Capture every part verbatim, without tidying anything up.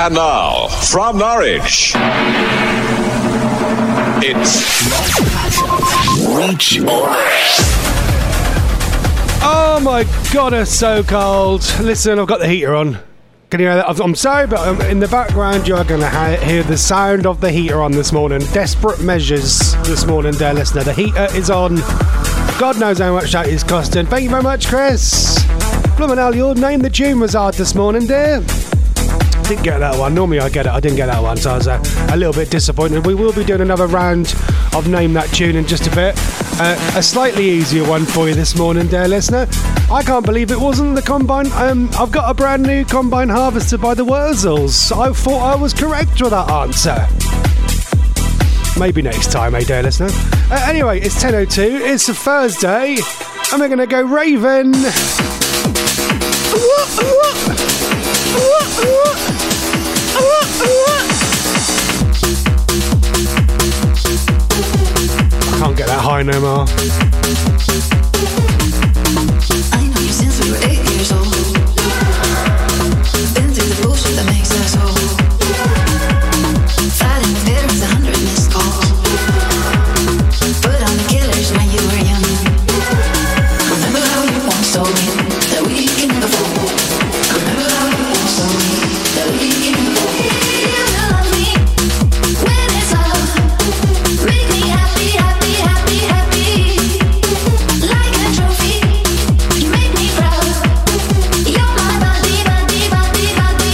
And now, from Norwich, it's Reach On Air. Oh my God, it's so cold. Listen, I've got the heater on. Can you hear that? I'm sorry, but um, in the background you're going to ha- hear the sound of the heater on this morning. Desperate measures this morning, dear listener. The heater is on. God knows how much that is costing. Thank you very much, Chris. Bloomin' hell, your name the tune was hard this morning, dear. Didn't get that one. Normally I get it. I didn't get that one, so I was uh, a little bit disappointed. We will be doing another round of Name That Tune in just a bit. Uh, a slightly easier one for you this morning, dear listener. I can't believe it wasn't the Combine. Um, I've got a brand new Combine harvester by the Wurzels. I thought I was correct with that answer. Maybe next time, eh, dear listener? Uh, anyway, it's ten oh two. It's a Thursday, and we're going to go Raven. I can't get that high no more. I know you since we were eight years old. Been through the bullshit that makes us whole. Fighting the veterans, a hundred missed calls. Put on the killers when you were young. Remember how you once told me that we can never fall. Remember how you once told me that we can never fall. You love me when it's all. Make me happy, happy, happy, happy. Like a trophy, you make me proud. You're my body, body, body, body.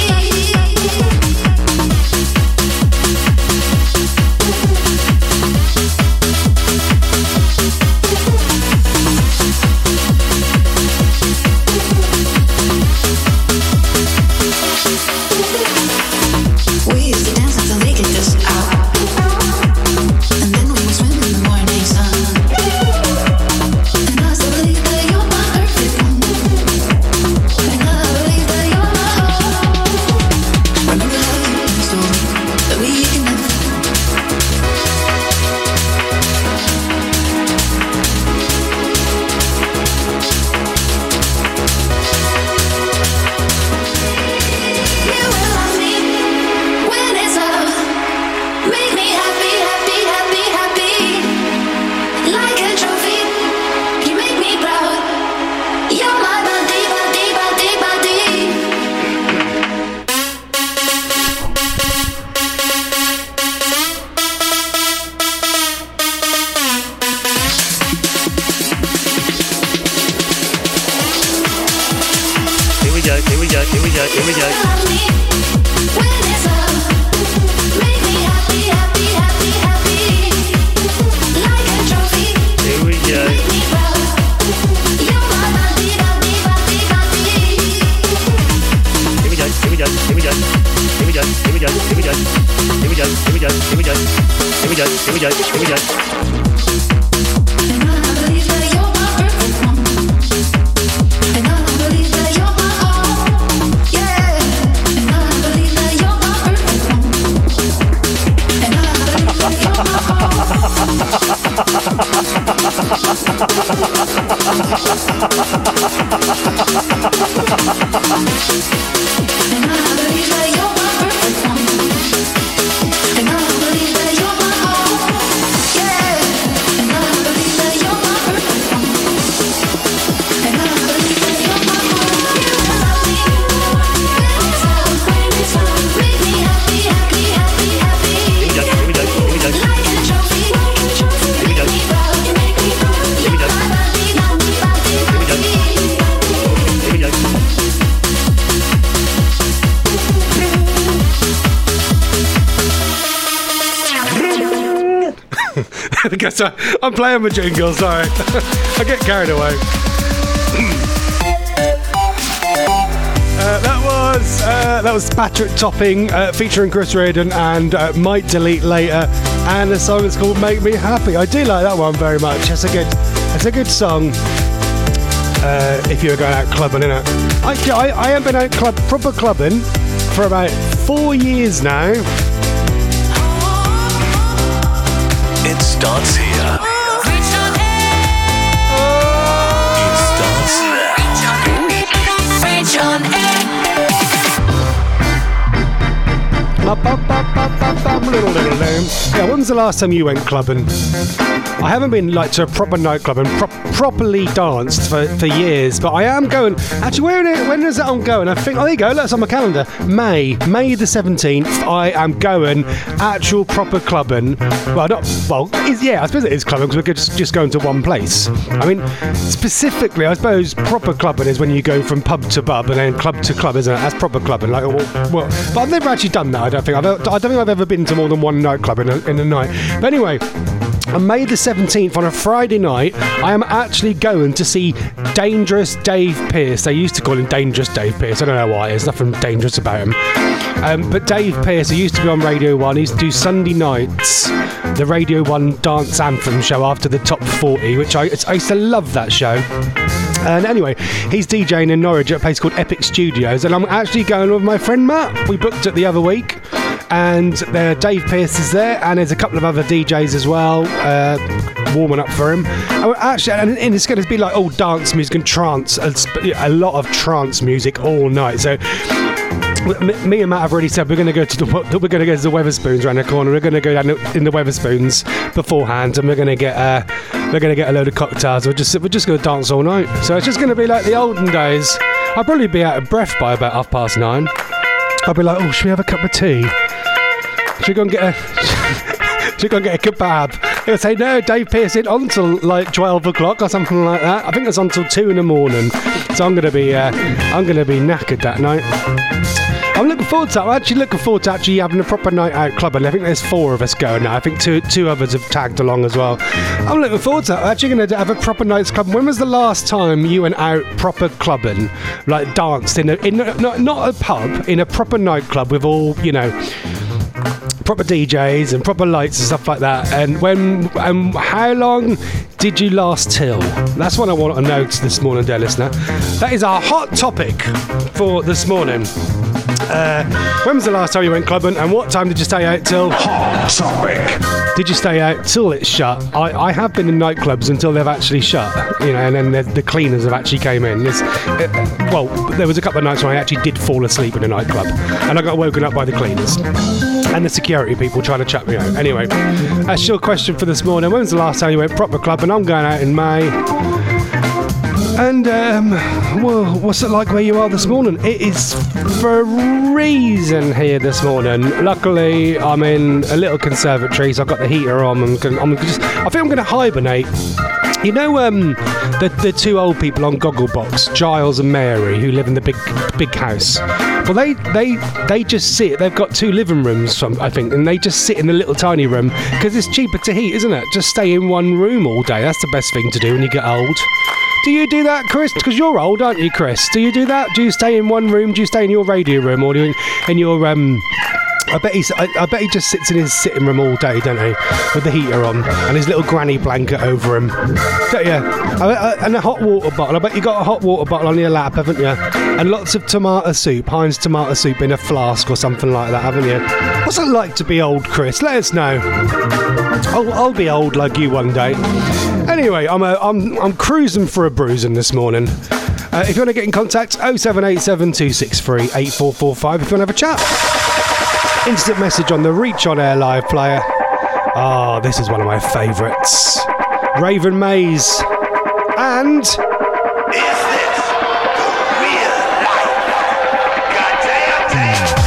We used to dance until they kicked us out, and then we would swim in the morning sun. And I still believe that you're my perfect one, and I believe that you're my heart. Remember how you once told me that we can never You will love me when it's up. Make me happy, happy, happy, happy. Like a trophy, you make me proud. You're my body, body, body, body. Here we go, here we go, here we go, here we go. Love me when it's up. Make me happy, happy, happy, happy. Like a trophy, Here we go. make me proud. You're my body, body, body, body. Here we go, here we go, here we go. Here we go, here we go, here we go. Here we go, here we go, here we go. Here we go, here we go, here we go. And I believe that you're my perfect one. And I believe that you're my all. Yeah. And I believe that you're my perfect one. And I believe that you're my And I believe that you're my perfect one. And I believe that you're my all. Yeah. And I believe that you're my perfect one. And I believe that you're my all. You will love me when it's up, when it's up. Make me happy, happy, happy, happy. Here we go, here we go, here we go. Like a trophy, like a trophy. Here we go. Make me proud, you make me proud. Here we You're go. my body, body, body, Here we go. body. Here we go. Because I, I'm playing with jingles, sorry. I get carried away. Uh, that was uh, that was Patrick Topping uh, featuring Chris Reardon and uh, Might Delete Later, and the song is called Make Me Happy. I do like that one very much. It's a good, it's a good song. Uh, if you're going out clubbing, innit? I, I I haven't been out club proper clubbing for about four years now. It starts here. It starts now. Reach on air. Yeah, when's the last time you went clubbing? I haven't been like to a proper nightclub and pro- properly danced for, for years, but I am going. Actually, where it, when is that I'm going? I think, oh, there you go, that's on my calendar. May, May the seventeenth, I am going actual proper clubbing. Well, not, well, it's, yeah, I suppose it is clubbing because we're just, just going to one place. I mean, specifically, I suppose proper clubbing is when you go from pub to pub and then club to club, isn't it? That's proper clubbing. Like, well, well, but I've never actually done that, I don't think. I've, I don't think I've ever been to more than one nightclub in a, in a night. But anyway, on May the seventeenth, on a Friday night, I am actually going to see Dangerous Dave Pearce. They used to call him Dangerous Dave Pearce. I don't know why. There's nothing dangerous about him. Um, but Dave Pearce, he used to be on Radio one. He used to do Sunday nights, the Radio one Dance Anthem show after the Top forty, which I, I used to love that show. And anyway, he's DJing in Norwich at a place called Epic Studios, and I'm actually going with my friend Matt. We booked it the other week. And there, Dave Pearce is there, and there's a couple of other D Js as well, uh, warming up for him. And actually, and, and it's going to be like all dance music and trance, a, a lot of trance music all night. So me and Matt have already said we're going to go to the we're going to go to the Weatherspoons around the corner. We're going to go down in the Weatherspoons beforehand, and we're going to get uh, we're going to get a load of cocktails. We're just we're just going to dance all night. So it's just going to be like the olden days. I'll probably be out of breath by about half past nine. I'll be like, oh, should we have a cup of tea? Should we go and get a should we go and get a kebab? He'll say, no, Dave Pearce in on till like twelve o'clock or something like that. I think it's on till two in the morning. So I'm gonna be uh, I'm gonna be knackered that night. I'm looking forward to that. I'm actually looking forward to actually having a proper night out clubbing. I think there's four of us going now. I think two two others have tagged along as well. I'm looking forward to that. I'm actually going to have a proper night's clubbing. When was the last time you went out proper clubbing? Like danced in a, in a, not, not a pub, in a proper nightclub with all, you know, proper D Js and proper lights and stuff like that. And when and how long did you last till? That's what I want to know this morning, dear listener. That is our hot topic for this morning. Uh, when was the last time you went clubbing, and what time did you stay out till? Hot topic. Did you stay out till it's shut? I, I have been in nightclubs until they've actually shut, you know, and then the, the cleaners have actually came in. It's, it, well, there was a couple of nights when I actually did fall asleep in a nightclub, and I got woken up by the cleaners and the security people trying to chat me out. Anyway, that's your question for this morning. When was the last time you went proper clubbing? I'm going out in May. And, um, well, what's it like where you are this morning? It is freezing here this morning. Luckily, I'm in a little conservatory, so I've got the heater on. I'm, gonna, I'm just, I think I'm going to hibernate. You know, um, the the two old people on Gogglebox, Giles and Mary, who live in the big big house. Well, they they they just sit. They've got two living rooms, I think, and they just sit in the little tiny room because it's cheaper to heat, isn't it? Just stay in one room all day. That's the best thing to do when you get old. Do you do that, Chris? Because you're old, aren't you, Chris? Do you do that? Do you stay in one room? Do you stay in your radio room, or do you in your um? I bet he's. I, I bet he just sits in his sitting room all day, don't he, with the heater on and his little granny blanket over him. Don't you? I, I, and a hot water bottle. I bet you got a hot water bottle on your lap, haven't you? And lots of tomato soup, Heinz tomato soup in a flask or something like that, haven't you? What's it like to be old, Chris? Let us know. I'll, I'll be old like you one day. Anyway, I'm a, I'm I'm cruising for a bruising this morning. Uh, if you want to get in contact, oh seven eight seven, two six three, eight four four five if you want to have a chat. Instant message on the Reach On Air live player. Oh, this is one of my favourites. Raven Mays. And... Is this real life? Goddamn, damn.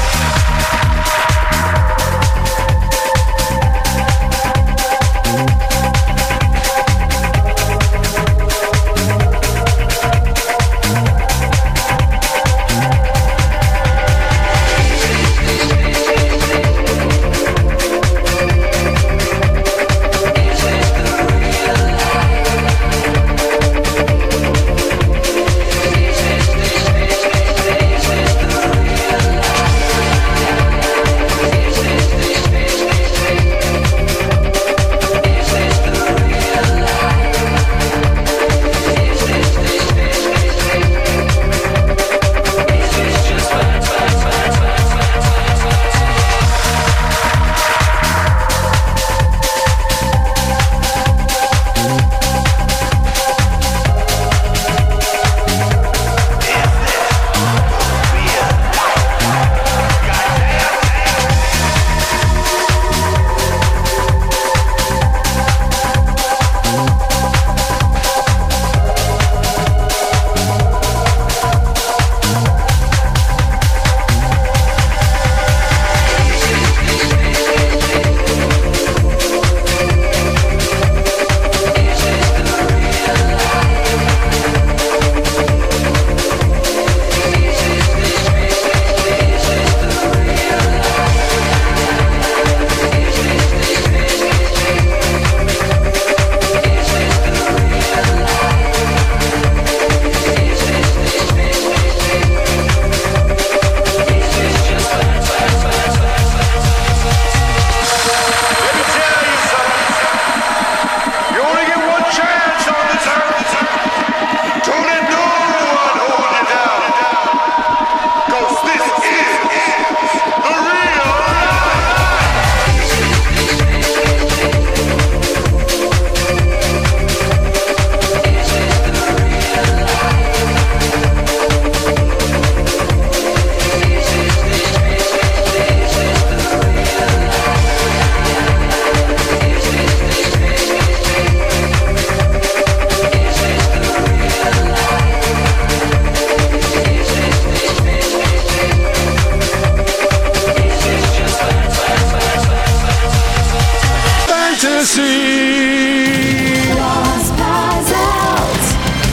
Roxy. Lost puzzles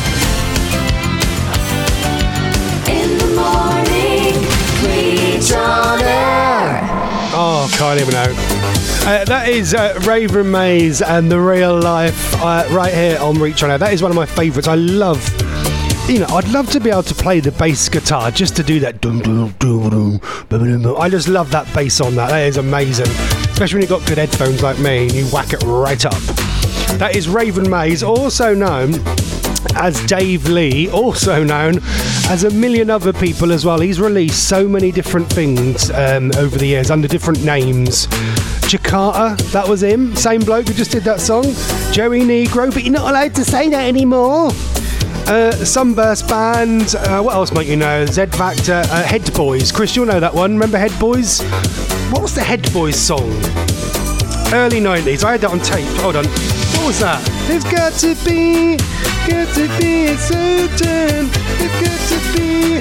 in the morning. Reach on air. Oh, can't even know. Uh, that is uh, Raven Mays and The Real Life uh, right here on Reach On Air. That is one of my favourites. I love, you know, I'd love to be able to play the bass guitar just to do that. Dum, dum, dum, dum, dum, dum. I just love that bass on that. That is amazing. Especially when you've got good headphones like me and you whack it right up. That is Raven Mays, also known as Dave Lee, also known as a million other people as well. He's released so many different things um, over the years under different names. Jakarta, that was him. Same bloke who just did that song. Joey Negro, but you're not allowed to say that anymore. Uh, Sunburst Band. Uh, what else might you know? Z Factor. Uh, Head Boys. Chris, you'll know that one. Remember Head Boys? What was the Head Boys song? Early nineties. I had that on tape. Hold on. What was that? There's got to be, got to be a certain, there's got to be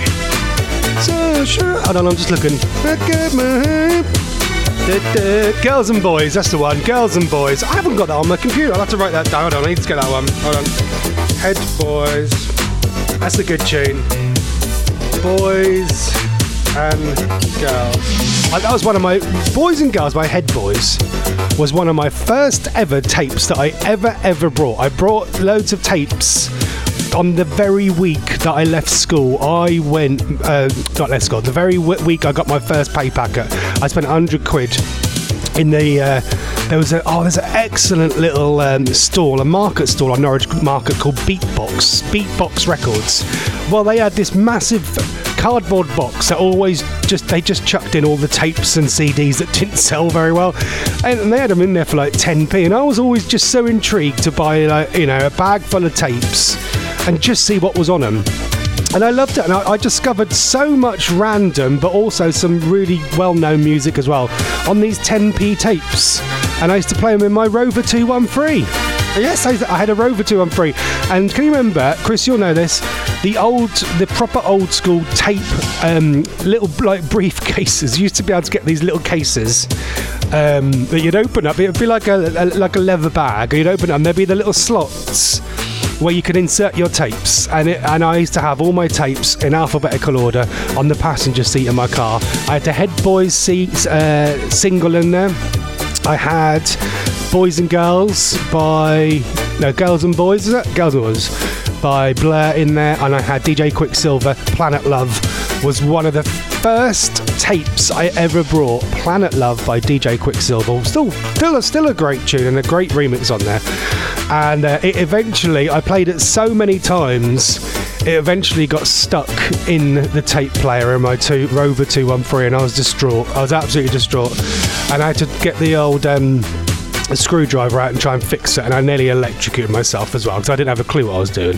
so sure. Hold on, I'm just looking. I got my Da, da. Girls and Boys, that's the one. Girls and Boys. I haven't got that on my computer. I'll have to write that down. Hold on, I need to get that one. Hold on. Head Boys. That's a good tune. Boys and Girls. Uh, that was one of my... Boys and Girls by Head Boys was one of my first ever tapes that I ever, ever brought. I brought loads of tapes on the very week that I left school. I went, uh, not left school, the very w- week I got my first pay packet, I spent one hundred quid in the, uh, there was a, oh, there's an excellent little um, stall, a market stall on Norwich Market called Beatbox, Beatbox Records. Well, they had this massive cardboard box that always just, they just chucked in all the tapes and C Ds that didn't sell very well. And they had them in there for like ten p, and I was always just so intrigued to buy, like, you know, a bag full of tapes and just see what was on them. And I loved it, and I, I discovered so much random but also some really well-known music as well on these ten p tapes, and I used to play them in my Rover two one three. Yes, I, I had a Rover two one three. And can you remember, Chris, you'll know this, the old, the proper old school tape um, little like briefcases. You used to be able to get these little cases um, that you'd open up. It would be like a, a like a leather bag, you'd open it up and there'd be the little slots where you could insert your tapes, and it, and I used to have all my tapes in alphabetical order on the passenger seat of my car. I had the Head Boys seat, uh, single in there. I had Boys and Girls by no Girls and Boys, is it? Girls and Boys by Blur in there, and I had D J Quicksilver. Planet Love was one of the first tapes I ever brought. Planet Love by D J Quicksilver. Still, still, a, still a great tune and a great remix on there. And uh, it eventually, I played it so many times, it eventually got stuck in the tape player in my two, Rover two one three, and I was distraught. I was absolutely distraught. And I had to get the old um, screwdriver out and try and fix it, and I nearly electrocuted myself as well, because I didn't have a clue what I was doing.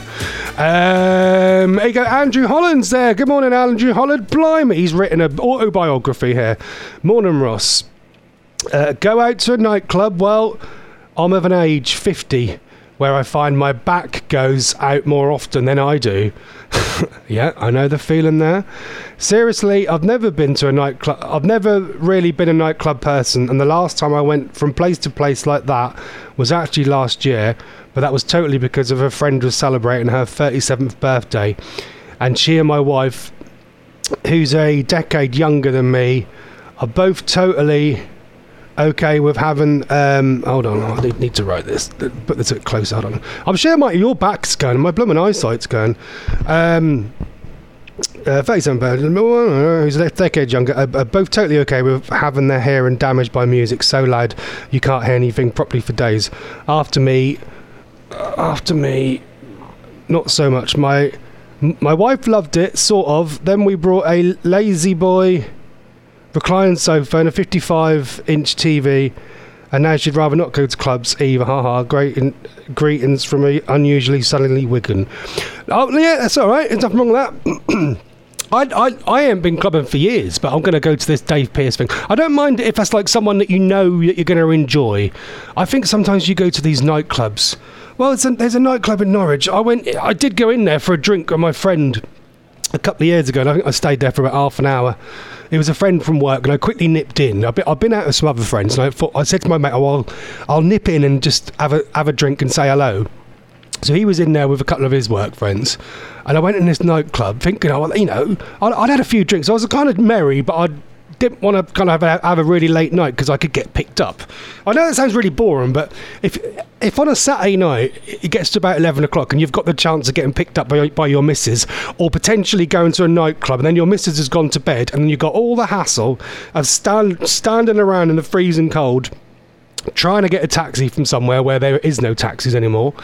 Um, there you go, Andrew Holland's there. Good morning, Andrew Holland. Blimey, he's written an autobiography here. Morning, Ross. Uh, go out to a nightclub. Well, I'm of an age, fifty, where I find my back goes out more often than I do. Yeah, I know the feeling there. Seriously, I've never been to a nightclub. I've never really been a nightclub person, and the last time I went from place to place like that was actually last year, but that was totally because of a friend was celebrating her thirty-seventh birthday, and she and my wife, who's a decade younger than me, are both totally okay with having um hold on, I need to write this, put this a bit closer. Hold on, I'm sure my your back's going, my blooming eyesight's going. um uh, thirty-seven person who's a decade younger are, are both totally okay with having their hearing damaged by music so loud you can't hear anything properly for days. After me after me not so much. My my wife loved it, sort of. Then we brought a Lazy Boy reclining sofa and a fifty-five inch T V, and now she'd rather not go to clubs either. Haha, great in, greetings from a unusually sunny Wigan. Oh yeah, that's all right, there's nothing wrong with that. I, I, I haven't been clubbing for years, but I'm going to go to this Dave Pearce thing. I don't mind if that's like someone that you know that you're going to enjoy. I think sometimes you go to these nightclubs. Well, it's a, there's a nightclub in Norwich. I went, I did go in there for a drink with my friend a couple of years ago, and I think I stayed there for about half an hour. It was a friend from work, and I quickly nipped in. I've been, I've been out with some other friends, and I thought, I said to my mate, oh, I'll, I'll nip in and just have a have a drink and say hello. So he was in there with a couple of his work friends, and I went in this nightclub thinking, oh, you know, I'd, I'd had a few drinks. I was kind of merry, but I didn't want to kind of have a, have a really late night because I could get picked up. I know that sounds really boring, but if if on a Saturday night it gets to about eleven o'clock and you've got the chance of getting picked up by, by your missus, or potentially going to a nightclub and then your missus has gone to bed, and then you've got all the hassle of stand, standing around in the freezing cold trying to get a taxi from somewhere where there is no taxis anymore.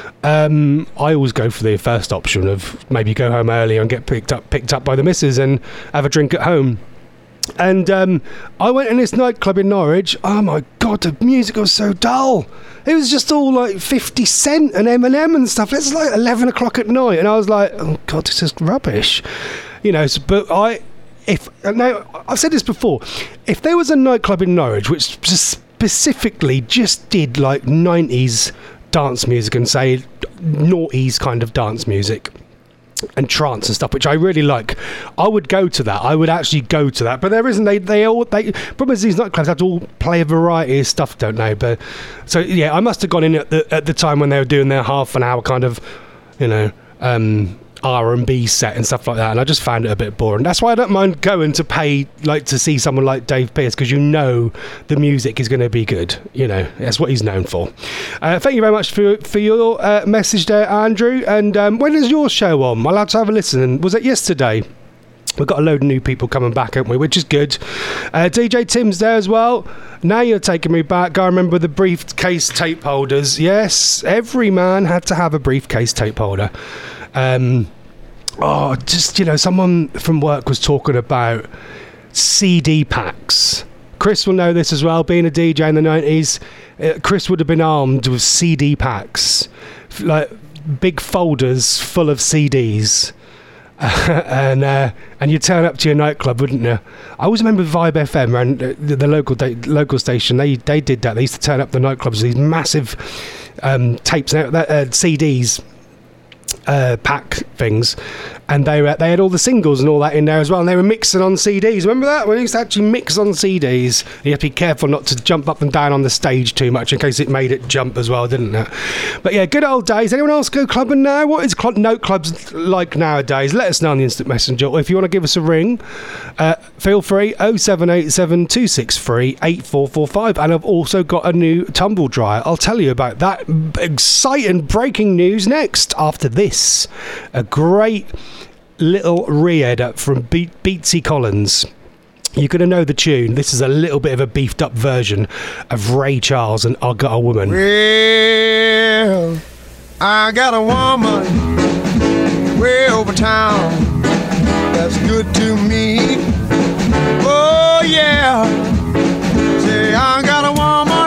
Um, I always go for the first option of maybe go home early and get picked up picked up by the missus and have a drink at home. And um, I went in this nightclub in Norwich. Oh my God, the music was so dull. It was just all like fifty Cent and Eminem and stuff. It's like eleven o'clock at night, and I was like, oh God, this is rubbish. You know, so, but I, if now I've said this before, if there was a nightclub in Norwich which just specifically just did like nineties dance music and say noughties kind of dance music and trance and stuff, which I really like, I would go to that. I would actually go to that, but there isn't. They they all they problem is these nightclubs have to all play a variety of stuff, don't they? But so yeah, I must have gone in at the at the time when they were doing their half an hour kind of, you know, um R and B set and stuff like that, and I just found it a bit boring. That's why I don't mind going to pay, like, to see someone like Dave Pearce, because you know the music is going to be good. You know, that's what he's known for. Uh, thank you very much for for your uh, message there, Andrew. And um, when is your show on? I'll have to have a listen. Was it yesterday? We've got a load of new people coming back, haven't we? Which is good. Uh, D J Tim's there as well. Now you're taking me back. I remember the briefcase tape holders. Yes, every man had to have a briefcase tape holder. Um, oh, just, you know, someone from work was talking about C D packs. Chris will know this as well, being a D J in the nineties. Uh, Chris would have been armed with C D packs, like big folders full of C Ds. Uh, and uh, and you turn up to your nightclub, wouldn't you? I always remember Vibe F M and uh, the, the local da- local station. They they did that. They used to turn up the nightclubs with these massive um, tapes, uh, uh, C Ds. Uh, pack things, and they were, they had all the singles and all that in there as well, and they were mixing on C Ds. Remember that? When we used to actually mix on C Ds, you have to be careful not to jump up and down on the stage too much in case it made it jump as well, didn't it? But yeah, good old days. Anyone else go clubbing now? What is cl- note clubs like nowadays? Let us know on the Instant Messenger, or if you want to give us a ring, uh, feel free. oh seven eight seven, two six three, eight four four five. And I've also got a new tumble dryer. I'll tell you about that exciting breaking news next after this. A great little re-edit from Be- Beatsy Collins. You're going to know the tune. This is a little bit of a beefed up version of Ray Charles and I Got a Woman. Well, I got a woman way over town that's good to me. Oh yeah, say I got a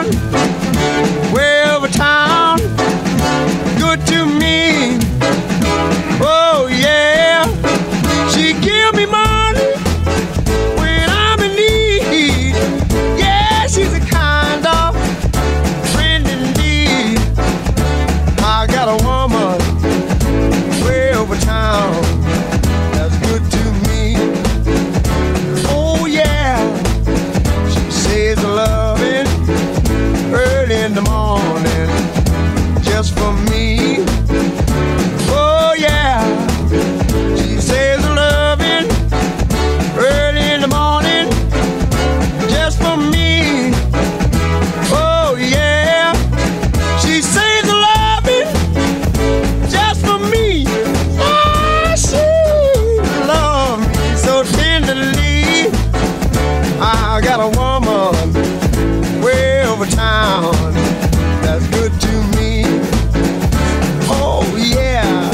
woman way over town good to me. Oh yeah, she give me money when I'm in need. Yeah, she's a kind of friend indeed. I got a woman way over town that's good to me. Oh yeah, she says loving early in the morning just for me. She says loving early in the morning just for me. Oh yeah, she says loving just for me. Oh, she loves me so tenderly. I got a woman way over town that's good to me. Oh yeah.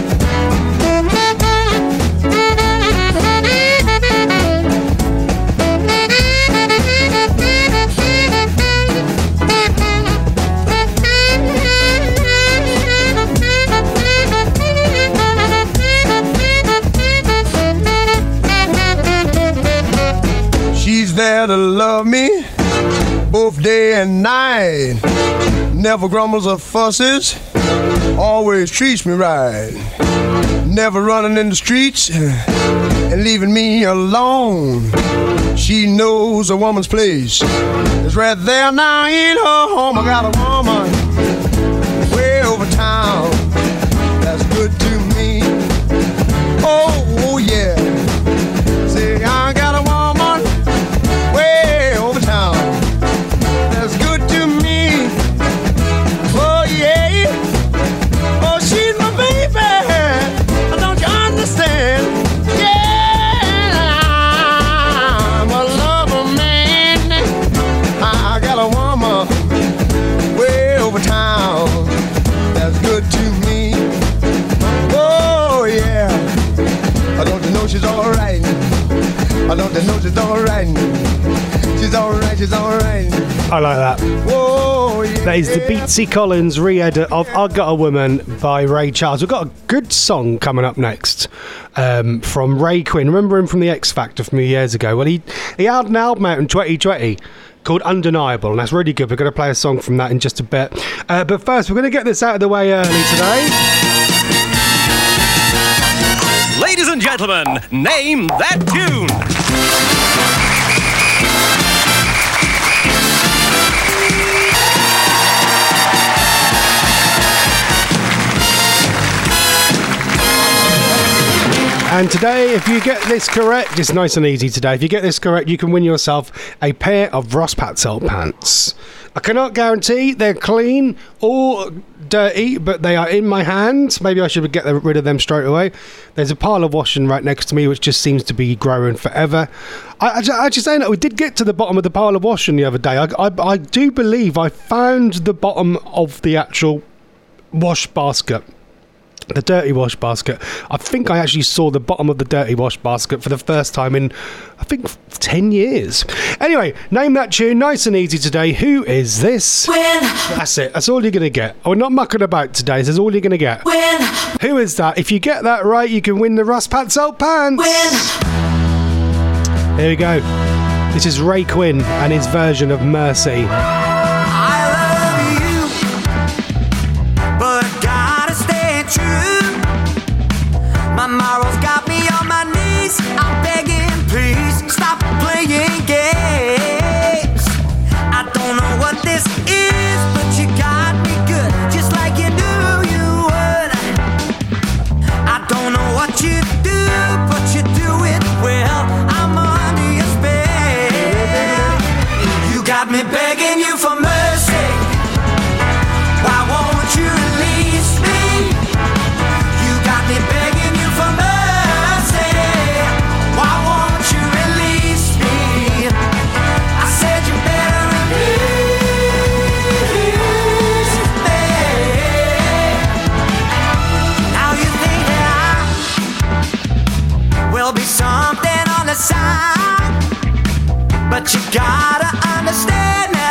She's there to love me both day and night. Never grumbles or fusses, always treats me right. never running in the streets and leaving me alone. She knows a woman's place. It's right there now in her home. I got a woman way over town that's good to me. Oh, oh yeah. Say, I got a woman way over town that's good to me. Oh yeah. Oh, she's my baby. Don't you understand? Yeah, I'm a lover man. I got a woman way over town that's good to me. Oh yeah. I don't you know she's alright. I don't you know she's alright. She's alright, she's alright. I like that. Whoa, yeah. That is the Beatsy Collins re-edit of I Got a Woman by Ray Charles. We've got a good song coming up next um, from Ray Quinn. Remember him from the X Factor from a few years ago? Well, he, he had an album out in twenty twenty called Undeniable, and that's really good. We're going to play a song from that in just a bit. Uh, but first, we're going to get this out of the way early today. Ladies and gentlemen, name that tune. And today, if you get this correct, it's nice and easy today. If you get this correct, you can win yourself a pair of Ross Patzelt pants. I cannot guarantee they're clean or dirty, but they are in my hand. Maybe I should get rid of them straight away. There's a pile of washing right next to me, which just seems to be growing forever. I, I, actually saying that, we did get to the bottom of the pile of washing the other day. I, I, I do believe I found the bottom of the actual wash basket. The dirty wash basket. I think I actually saw the bottom of the dirty wash basket for the first time in, I think, ten years. Anyway, name that tune. Nice and easy today. Who is this? When, That's it. That's all you're going to get. We're not mucking about today. This is all you're going to get. when, Who is that? If you get that right, you can win the Russ Patzelt pants. when. Here we go. This is Ray Quinn and his version of Mercy. My morals got me on my knees. I'm begging, please stop playing games. I don't know what this is, but you got me good, just like you knew you would. I don't know what you do, but you do it well. I'm under your spell. You got me begging you for mercy. Why won't you release me? You got me begging. Something on the side, but you gotta understand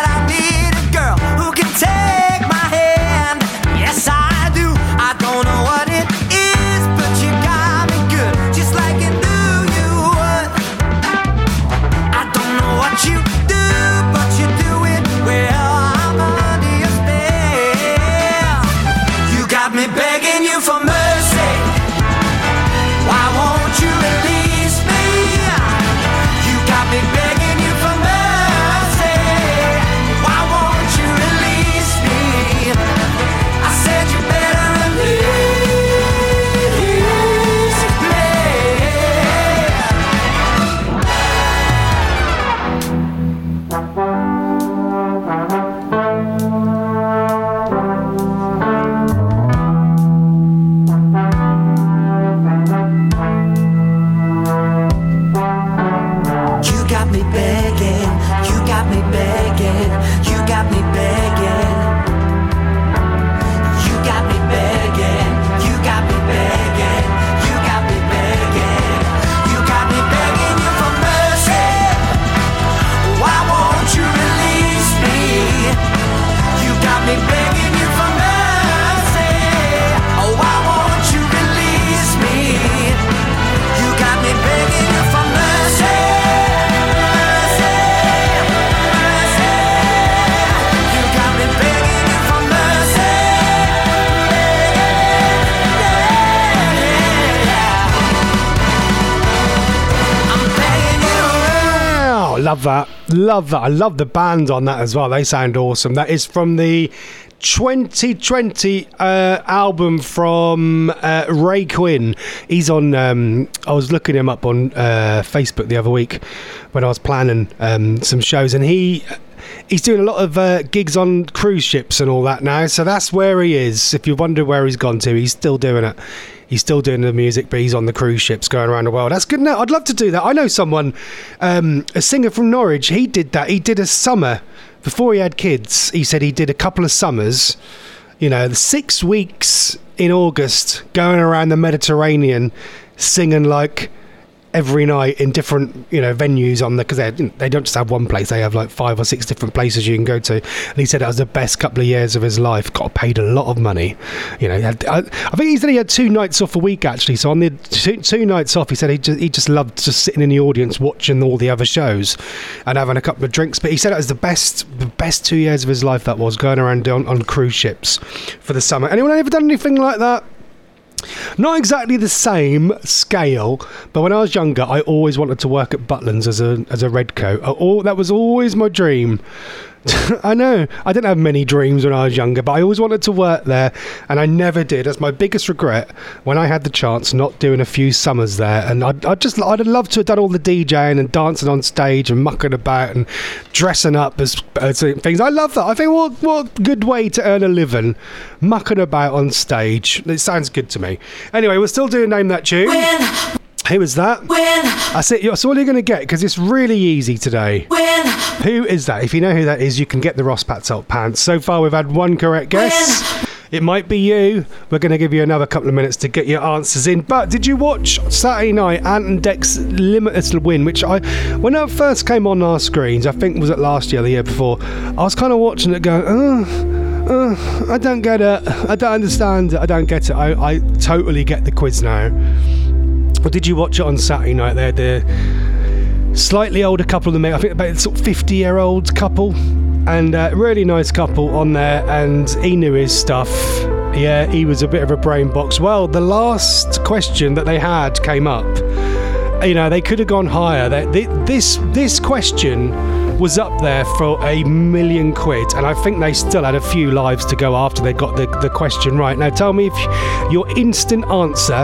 love that. Love that. I love the band on that as well. They sound awesome. That is from the twenty twenty uh, album from uh, Ray Quinn. He's on um, I was looking him up on uh, Facebook the other week when I was planning um, some shows, and he he's doing a lot of uh, gigs on cruise ships and all that now, so that's where he is. If you wonder where he's gone to, he's still doing it. He's still doing the music, but he's on the cruise ships going around the world. That's good enough. I'd love to do that. I know someone, um, a singer from Norwich, he did that. He did a summer before he had kids. He said he did a couple of summers, you know, the six weeks in August, going around the Mediterranean, singing like every night in different, you know, venues on the, because they they don't just have one place, they have like five or six different places you can go to. And he said that was the best couple of years of his life. Got paid a lot of money, you know. He had, I, I think he said he had two nights off a week actually. So on the two, two nights off, he said he just he just loved just sitting in the audience watching all the other shows and having a couple of drinks. But he said that was the best the best two years of his life. That was going around on, on cruise ships for the summer. Anyone ever done anything like that? Not exactly the same scale, but when I was younger, I always wanted to work at Butlins as a as a redcoat. I, all, that was always my dream. I know, I didn't have many dreams when I was younger, but I always wanted to work there, and I never did. That's my biggest regret, when I had the chance, not doing a few summers there. And I'd, I'd just, I'd have loved to have done all the DJing and dancing on stage and mucking about and dressing up as, as things. I love that. I think what what good way to earn a living, mucking about on stage. It sounds good to me. Anyway, we're still doing Name That Tune. Win. Who was that? Win. That's it. That's all you're going to get, because it's really easy today. Win. Who is that? If you know who that is, you can get the Ross Patzelt pants. So far, we've had one correct guess. Win. It might be you. We're going to give you another couple of minutes to get your answers in. But did you watch Saturday night Ant and Dec's Limitless Win, which I, when it first came on our screens, I think was it last year, the year before, I was kind of watching it going, oh, oh, I don't get it. I don't understand it. I don't get it. I, I totally get the quiz now. Or did you watch it on Saturday night? They had the slightly older couple than me. I think about sort of fifty-year-old couple, and a really nice couple on there. And he knew his stuff. Yeah, he was a bit of a brain box. Well, the last question that they had came up. You know, they could have gone higher. They, this this question was up there for a million quid, and I think they still had a few lives to go after they got the, the question right. Now, tell me if your instant answer,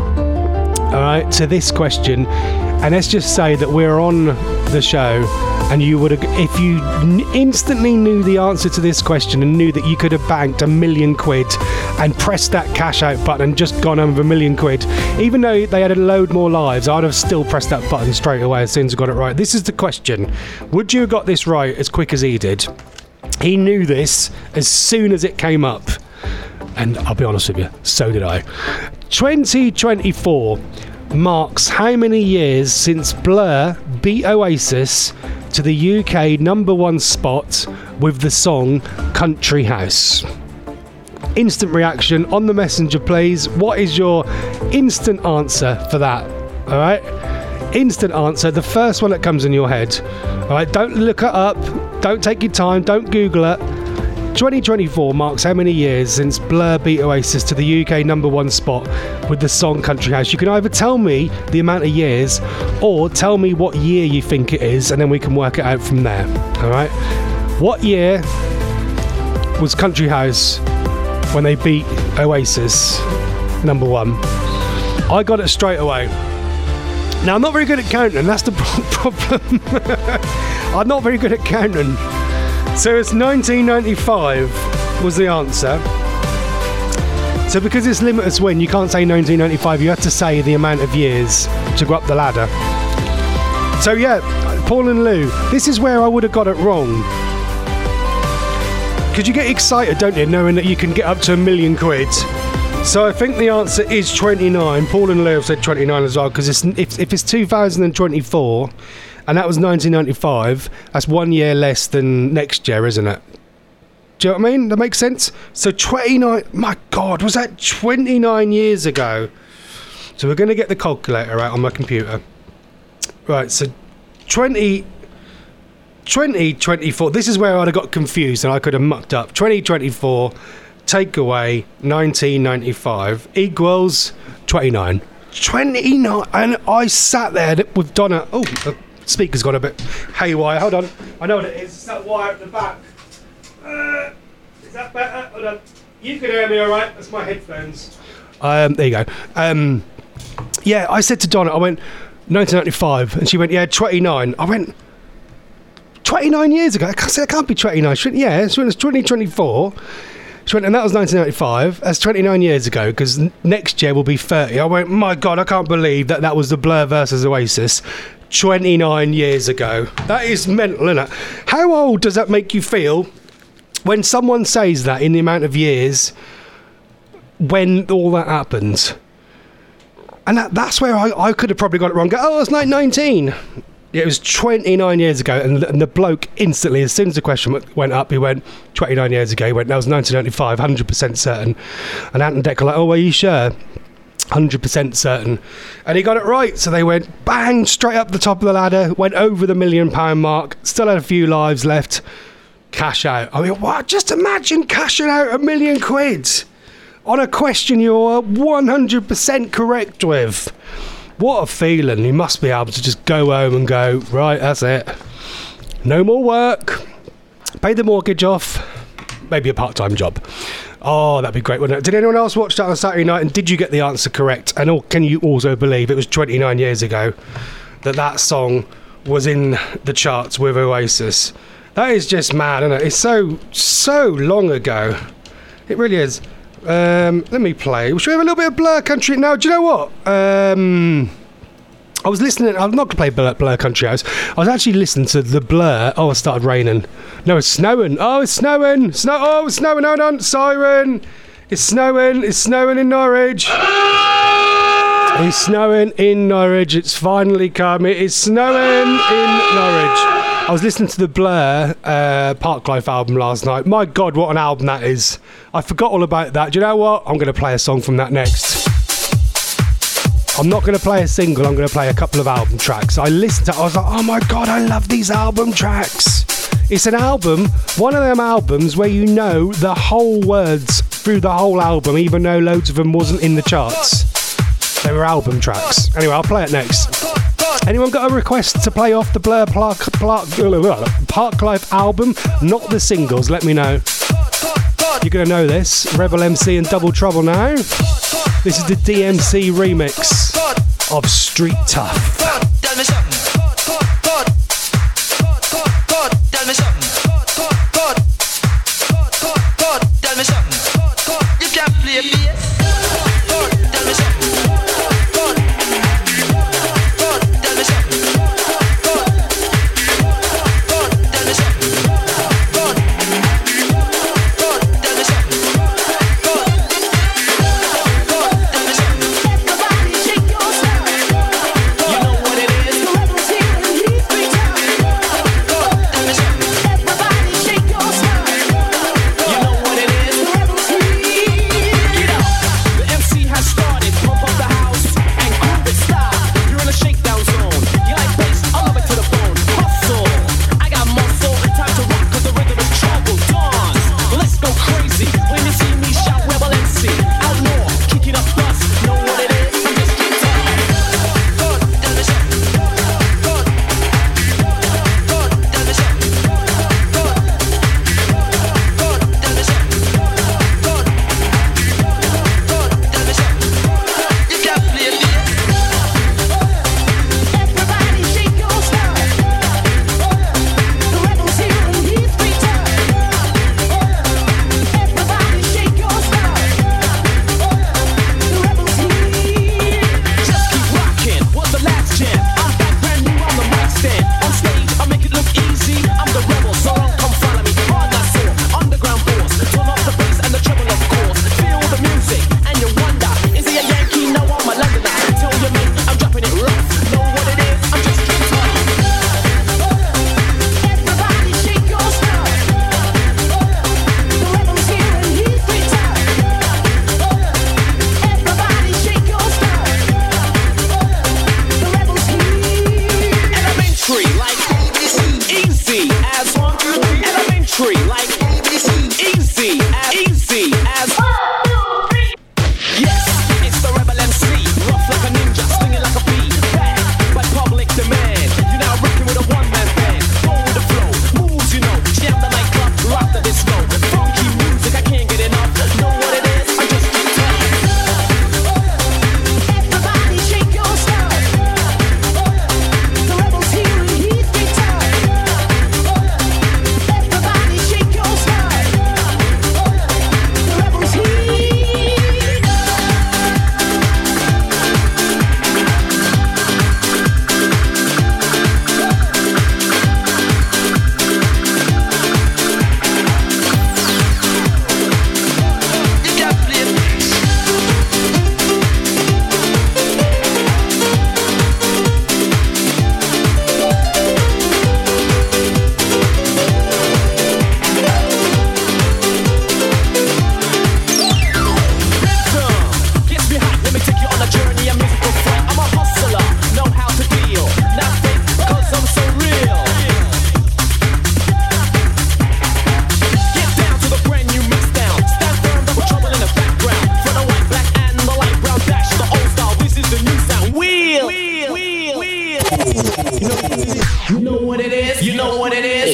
all right, to this question, and let's just say that we're on the show and you would have, if you n- instantly knew the answer to this question and knew that you could have banked a million quid and pressed that cash out button and just gone home with a million quid, even though they had a load more lives, I'd have still pressed that button straight away as soon as I got it right. This is the question. Would you have got this right as quick as he did? He knew this as soon as it came up. And I'll be honest with you, so did I. twenty twenty-four marks how many years since Blur beat Oasis to the U K number one spot with the song Country House? Instant reaction on the messenger, please. What is your instant answer for that? All right? Instant answer, the first one that comes in your head. All right, don't look it up. Don't take your time. Don't Google it. twenty twenty-four marks how many years since Blur beat Oasis to the U K number one spot with the song Country House? You can either tell me the amount of years or tell me what year you think it is, and then we can work it out from there. All right? What year was Country House when they beat Oasis number one? I got it straight away. Now, I'm not very good at counting. That's the problem. I'm not very good at counting. So it's nineteen ninety-five was the answer. So because it's Limitless Win, you can't say nineteen ninety-five, you have to say the amount of years to go up the ladder. So yeah, Paul and Lou, this is where I would have got it wrong. Because you get excited, don't you, knowing that you can get up to a million quid. So I think the answer is twenty-nine. Paul and Lou have said twenty-nine as well, because if, if it's two thousand twenty-four... and that was nineteen ninety-five, that's one year less than next year, isn't it? Do you know what I mean? That makes sense? So twenty-nine, my God, was that twenty-nine years ago? So we're going to get the calculator out on my computer. Right, so twenty, twenty twenty-four, this is where I'd have got confused and I could have mucked up. twenty twenty-four, take away nineteen ninety-five, equals twenty-nine. twenty-nine, and I sat there with Donna. Oh, speaker's gone a bit haywire. Hold on. I know what it is. It's that wire at the back. Uh, is that better? Hold on. You can hear me all right. That's my headphones. Um, there you go. Um, yeah, I said to Donna, I went, nineteen ninety-five, and she went, yeah, twenty-nine. I went, twenty-nine years ago? I can't, say, I can't be twenty-nine. She went, yeah, she went, it's twenty twenty-four. She went, and that was nineteen ninety-five. That's twenty-nine years ago, because n- next year will be thirty. I went, my God, I can't believe that that was the Blur versus Oasis twenty-nine years ago. That is mental, isn't it? How old does that make you feel when someone says that in the amount of years when all that happens? And that, that's where I, I could have probably got it wrong. Go, oh, it's nineteen. Yeah, it was twenty-nine years ago, and, and the bloke instantly, as soon as the question went up, he went, twenty-nine years ago, he went, that was nineteen ninety-five, one hundred percent certain. And Ant and Dec were like, oh, are you sure? one hundred percent certain. And he got it right, so they went, bang, straight up the top of the ladder, went over the million pound mark, still had a few lives left, cash out. I mean, what? Just imagine cashing out a million quid on a question you're one hundred percent correct with. What a feeling. You must be able to just go home and go, right, that's it. No more work. Pay the mortgage off. Maybe a part-time job. Oh, that'd be great, wouldn't it? Did anyone else watch that on Saturday night, and did you get the answer correct? And or can you also believe it was twenty-nine years ago that that song was in the charts with Oasis? That is just mad, isn't it? It's so, so long ago. It really is. Um, let me play. Should we have a little bit of Blur Country? Now, do you know what? Um, I was listening. I'm not going to play Blur, Blur Country House. I was actually listening to the Blur. Oh, it started raining. No, it's snowing. Oh, it's snowing. Snow. Oh, it's snowing. Hold on. Siren. It's snowing. It's snowing in Norwich. It's snowing in Norwich. It's finally come. It is snowing in Norwich. I was listening to the Blur uh, Parklife album last night. My God, what an album that is. I forgot all about that. Do you know what? I'm going to play a song from that next. I'm not going to play a single. I'm going to play a couple of album tracks. I listened to it. I was like, oh my God, I love these album tracks. It's an album, one of them albums where you know the whole words through the whole album, even though loads of them wasn't in the charts. They were album tracks. Anyway, I'll play it next. Anyone got a request to play off the Blur Park, Park, Parklife album? Not the singles, let me know. You're going to know this. Rebel M C and Double Trouble now. This is the D M C remix of Street Tough. Tell me something. Tell me something. Tell me something. You can't play bass. Tell me something.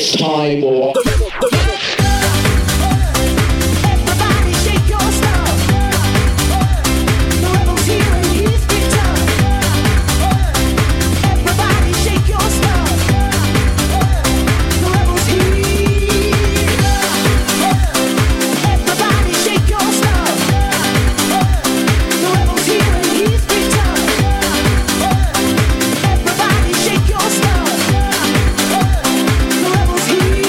It's time for Everybody shake your stuff. The rebel's here and he's returned. Everybody shake your stuff. The rebel's here. Everybody shake your stuff. The rebel's here and he's returned. Everybody shake your stuff. The rebel's here.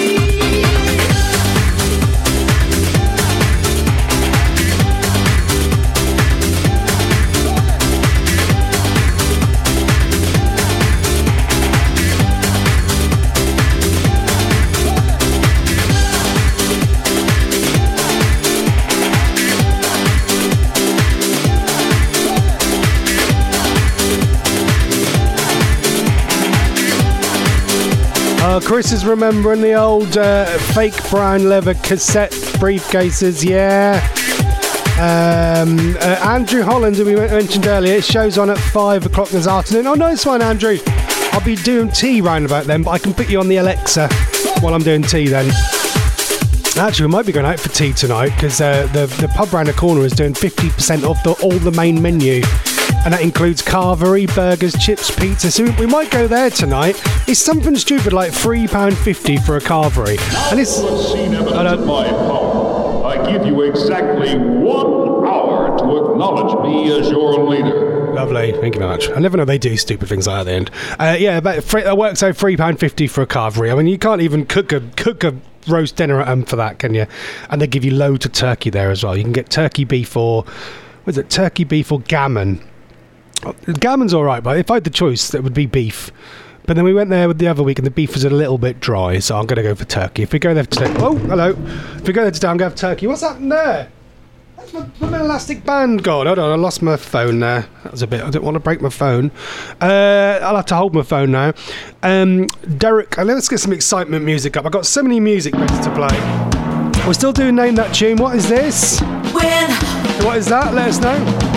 Uh, Chris is remembering the old uh, fake brown leather cassette briefcases, yeah. Um, uh, Andrew Holland, who we mentioned earlier, it shows on at five o'clock this afternoon. Oh, nice one, Andrew. I'll be doing tea round about then, but I can put you on the Alexa while I'm doing tea then. Actually, we might be going out for tea tonight because uh, the, the pub round the corner is doing fifty percent off the, all the main menu. And that includes carvery, burgers, chips, pizza. So we might go there tonight. It's something stupid like three pounds fifty for a carvery. And it's... You have seen evidence of my power. I give you exactly one hour to acknowledge me as your leader. Lovely, thank you very much. I never know they do stupid things like that at the end. Uh, yeah, but free, that works out three pounds fifty for a carvery. I mean, you can't even cook a cook a roast dinner at home for that, can you? And they give you loads of turkey there as well. You can get turkey beef or... What is it? Turkey beef or gammon. Gammon's all right, but if I had the choice, it would be beef. But then we went there with the other week, and the beef was a little bit dry, so I'm going to go for turkey. If we go there today, oh hello. If we go there today, I'm going to have turkey. What's happened there? That's my, my elastic band gone. Hold on, I lost my phone there. That was a bit. I didn't want to break my phone. Uh, I'll have to hold my phone now. Um, Derek, uh, let's get some excitement music up. I've got so many music bits to play. We're still doing Name That Tune. What is this? When What is that? Let us know.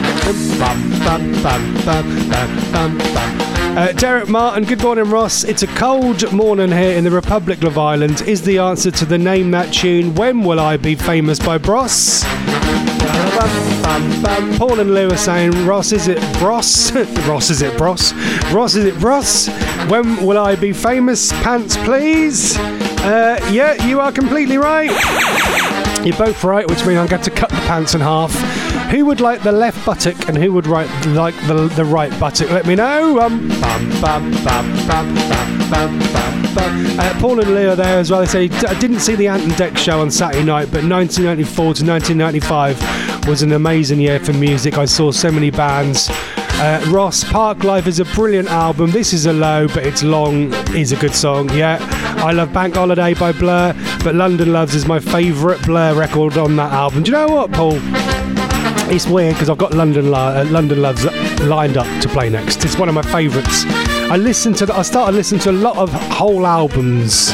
Uh, Derek Martin, good morning, Ross. It's a cold morning here in the Republic of Ireland. Is the answer to the Name That Tune When Will I Be Famous by Bros? Paul and Lou are saying, Ross, is it Bros? Ross, is it Bros? Ross, is it Bros? When will I be famous? Pants, please. Uh, yeah, you are completely right. You're both right, which means I'm going to cut the pants in half. Who would like the left buttock and who would right, like the the right buttock? Let me know. Um, bum, bum, bum, bum, bum, bum, bum, bum. Uh, Paul and Leo there as well. They say, I didn't see the Ant and Deck show on Saturday night, but nineteen ninety-four to nineteen ninety-five was an amazing year for music. I saw so many bands. Uh, Ross, Park Life is a brilliant album. This is a low, but it's long. Is a good song. Yeah, I love Bank Holiday by Blur, but London Loves is my favourite Blur record on that album. Do you know what, Paul? It's weird because I've got London Lo- uh, London Loves lined up to play next. It's one of my favourites. I listened to. The, I started listening to a lot of whole albums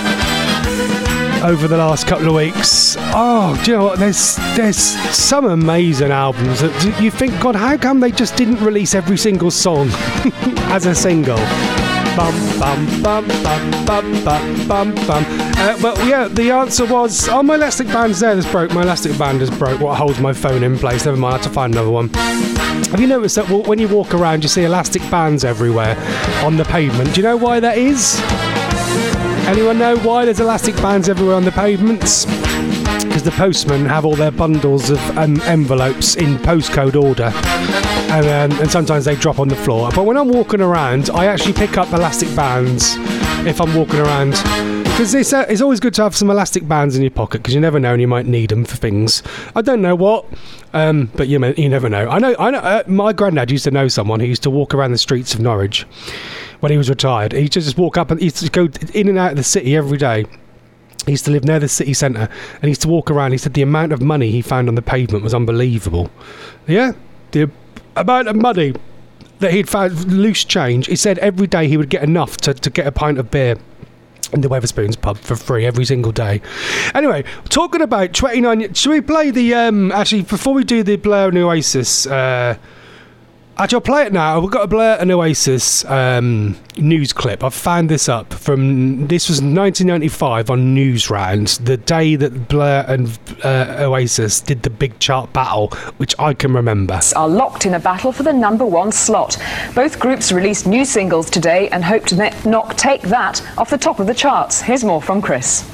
over the last couple of weeks. Oh, do you know what? There's there's some amazing albums that you think, God, how come they just didn't release every single song as a single? Bum bum bum bum bum bum bum bum. Uh, but yeah, the answer was, oh, my elastic band's there. That's broke. My elastic band is broke. What holds my phone in place? Never mind. I have to find another one. Have you noticed that when you walk around, you see elastic bands everywhere on the pavement? Do you know why that is? Anyone know why there's elastic bands everywhere on the pavements? Because the postmen have all their bundles of um, envelopes in postcode order. And, um, and sometimes they drop on the floor. But when I'm walking around, I actually pick up elastic bands if I'm walking around. Because it's, uh, it's always good to have some elastic bands in your pocket, because you never know and you might need them for things. I don't know what, um, but you, you never know. I know, I know uh, my granddad used to know someone who used to walk around the streets of Norwich when he was retired. He used to just walk up and he used to go in and out of the city every day. He used to live near the city centre and he used to walk around. He said the amount of money he found on the pavement was unbelievable. Yeah, the amount of money that he'd found, loose change. He said every day he would get enough to, to get a pint of beer in the Wetherspoons pub for free every single day. Anyway, talking about twenty-nine... Should we play the... Um, actually, before we do the Blur and Oasis... Uh, Actually, I'll play it now. We've got a Blur and Oasis um, news clip. I've found this up from, this was nineteen ninety-five on Newsround, the day that Blur and uh, Oasis did the big chart battle, which I can remember. Are locked in a battle for the number one slot. Both groups released new singles today and hope to ne- knock Take That off the top of the charts. Here's more from Chris.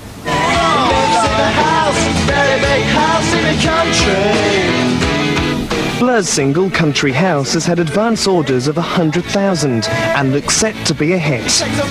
Blur's single Country House has had advance orders of one hundred thousand and looks set to be a hit.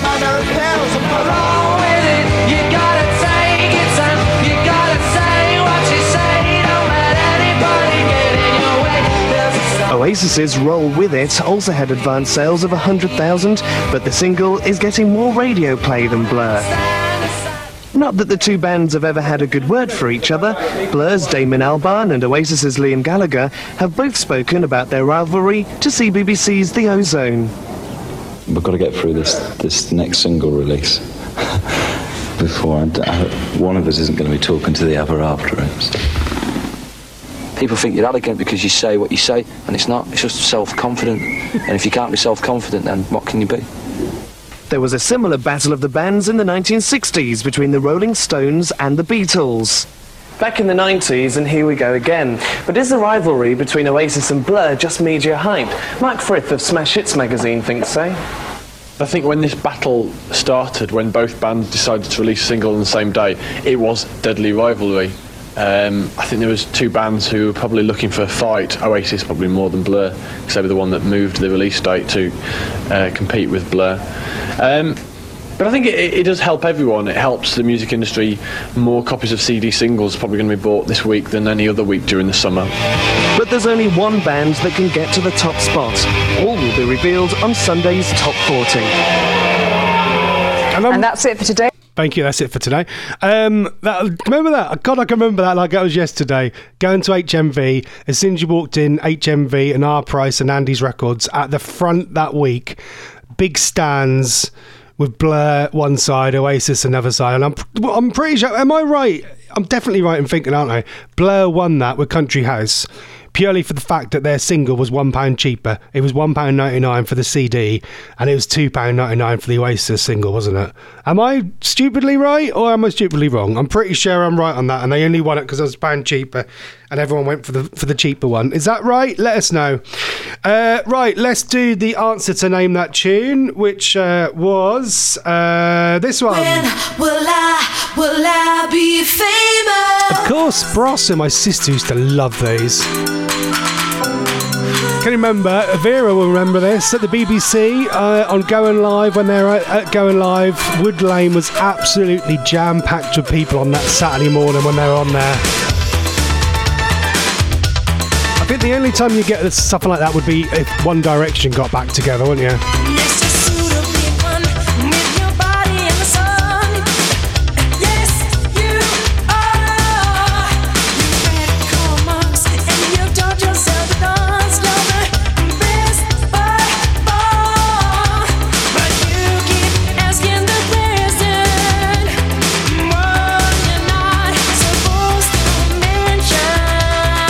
Oasis's Roll With It also had advance sales of one hundred thousand, but the single is getting more radio play than Blur. Not that the two bands have ever had a good word for each other. Blur's Damon Albarn and Oasis's Liam Gallagher have both spoken about their rivalry to C B B C's The Ozone. We've got to get through this this next single release before I, one of us isn't going to be talking to the other after it. So. People think you're arrogant because you say what you say, and it's not. It's just self-confident. And if you can't be self-confident, then what can you be? There was a similar battle of the bands in the nineteen sixties between the Rolling Stones and the Beatles. Back in the nineties, and here we go again. But is the rivalry between Oasis and Blur just media hype? Mike Frith of Smash Hits magazine thinks so. I think when this battle started, when both bands decided to release a single on the same day, it was deadly rivalry. Um, I think there was two bands who were probably looking for a fight. Oasis probably more than Blur, because they were the one that moved the release date to uh, compete with Blur. Um, but I think it, it does help everyone. It helps the music industry. More copies of C D singles are probably going to be bought this week than any other week during the summer. But there's only one band that can get to the top spot. All will be revealed on Sunday's Top forty. And, and that's it for today. Thank you, that's it for today. Um, that, remember that? God, I can remember that like it was yesterday. Going to H M V, as soon as you walked in, H M V and R Price and Andy's Records at the front that week, big stands with Blur one side, Oasis another side. And I'm, I'm pretty sure, am I right? I'm definitely right in thinking, aren't I? Blur won that with Country House, purely for the fact that their single was one pound cheaper. It was one pound ninety-nine for the C D, and it was two pound ninety-nine for the Oasis single, wasn't it? Am I stupidly right, or am I stupidly wrong? I'm pretty sure I'm right on that, and they only won it because it was a pound cheaper, and everyone went for the for the cheaper one. Is that right? Let us know. Uh, right, let's do the answer to Name That Tune, which uh, was uh, this one. When will I, will I be famous? Of course, Bros and my sister used to love these. Can you remember? Vera will remember this at the B B C uh, on Going Live. When they were at, at Going Live, Wood Lane was absolutely jam-packed with people on that Saturday morning when they were on there. I think the only time you get something like that would be if One Direction got back together, wouldn't you?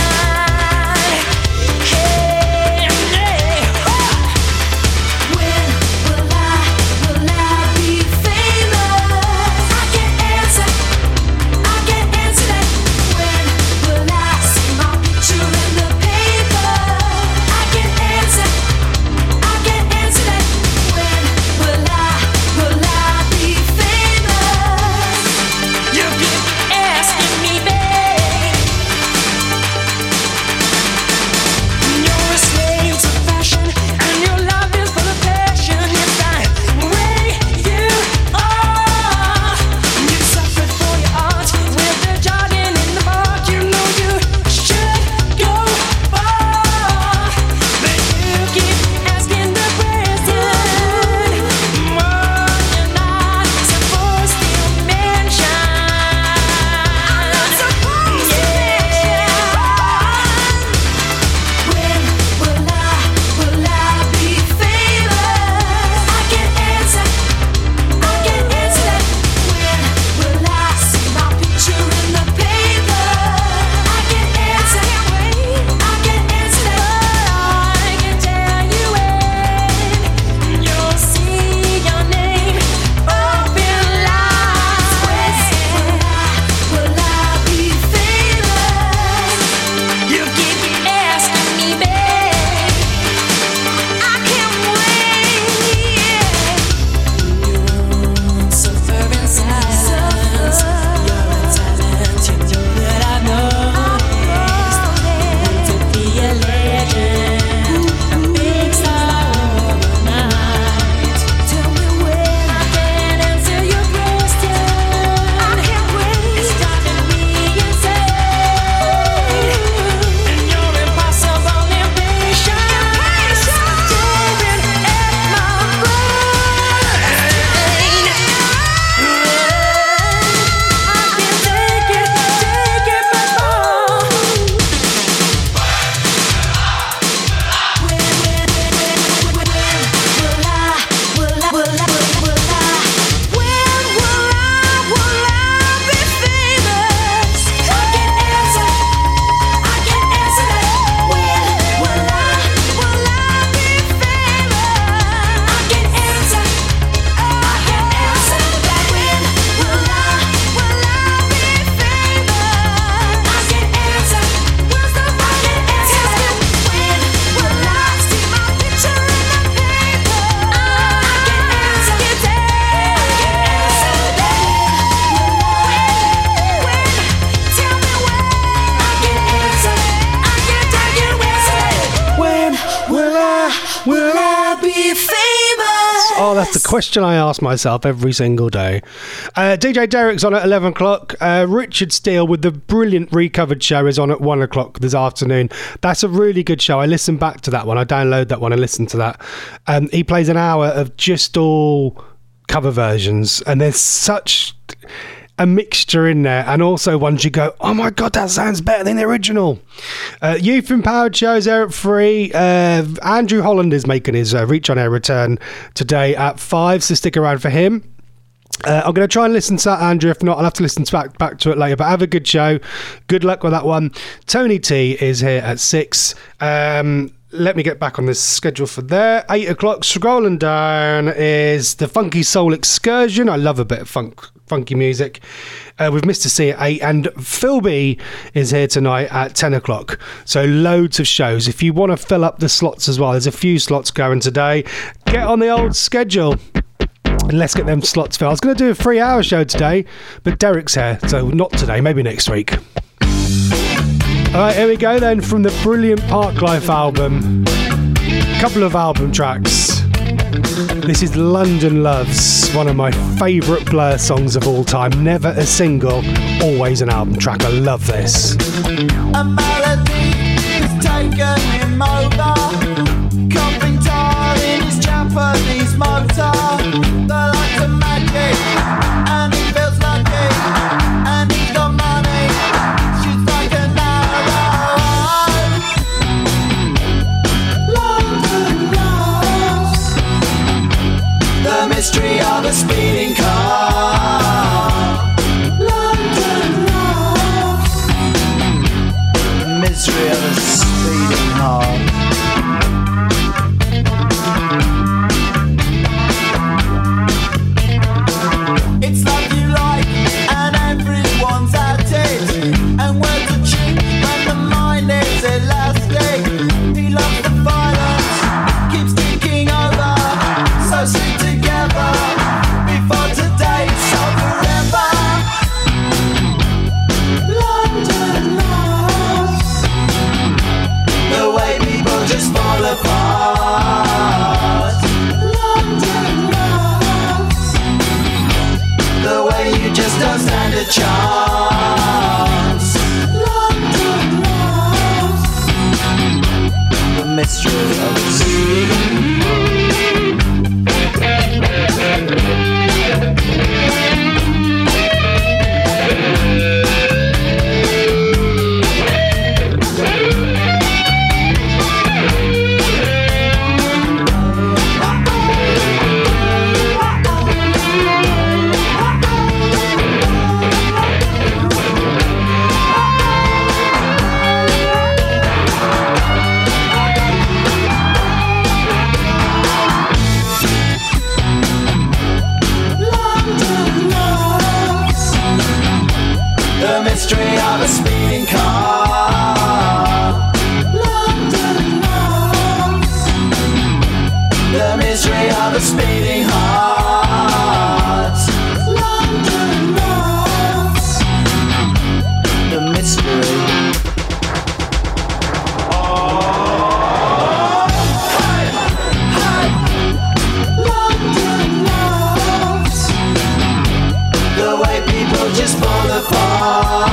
When Oh, that's the question I ask myself every single day. Uh, D J Derek's on at eleven o'clock. Uh, Richard Steele with the brilliant recovered show is on at one o'clock this afternoon. That's a really good show. I listened back to that one. I download that one and listen to that. Um, he plays an hour of just all cover versions, and there's such a mixture in there, and also ones you go, oh my god, that sounds better than the original. uh, Youth Empowered shows there at three. uh, Andrew Holland is making his uh, Reach on Air return today at five, so stick around for him. Uh, I'm going to try and listen to that, Andrew. If not, I'll have to listen to back, back to it later. But have a good show. Good luck with that one. Tony T is here at six. Um, let me get back on this schedule for there. Eight o'clock, scrolling down, is the Funky Soul Excursion. I love a bit of funk, funky music. Uh, with Mister C at eight. And Phil B is here tonight at ten o'clock. So loads of shows. If you want to fill up the slots as well, there's a few slots going today. Get on the old schedule. And let's get them slots filled. I was going to do a three hour show today, but Derek's here, so not today, maybe next week. Alright, here we go then, from the brilliant Parklife album. Couple of album tracks. This is London Loves, one of my favourite Blur songs of all time. Never a single, always an album track. I love this. A melody is taken him over. Coughing tire in his Japanese motor. The lights are magic, and he feels lucky, and he's got money. She's like an arrow. London loves the mystery of a speeding car. London loves the mystery of a speeding car. It's like you like, and everyone's at it. And words are cheap, and the mind is elastic. He loves the violence, keeps thinking over. So stick together, before today's so forever. London loves the way people just fall apart. London loves the way you just don't stand a chance. London loves the mystery of the sea. Mystery of a speeding car. London loves the mystery of a speeding heart. London loves the mystery. London loves the way people just fall apart.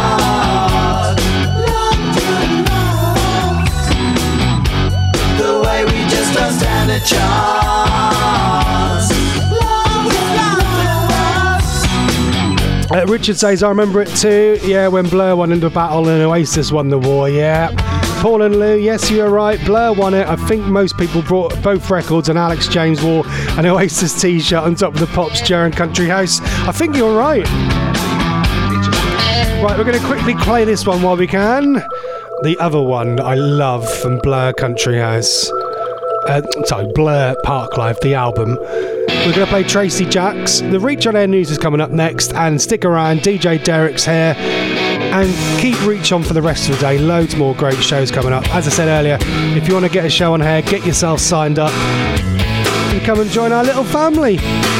London loves the way we just don't stand a chance. London loves. Uh, Richard says, I remember it too. Yeah, when Blur won into battle and Oasis won the war. Yeah. Paul and Lou, yes, you're right. Blur won it. I think most people brought both records, and Alex James wore an Oasis t-shirt on top of the Pops during Country House. I think you're right. Right, we're going to quickly play this one while we can. The other one I love from Blur Country House. Uh, sorry, Blur Parklife, the album. We're going to play Tracy Jacks. The Reach on Air News is coming up next, and stick around. D J Derek's here. And keep Reach on for the rest of the day. Loads more great shows coming up. As I said earlier, if you want to get a show on here, get yourself signed up and come and join our little family.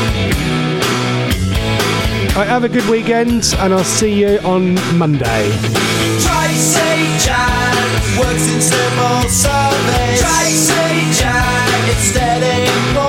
Right, have a good weekend, and I'll see you on Monday. Tracy Jack works in civil service. Tracy Jack, it's steady employment.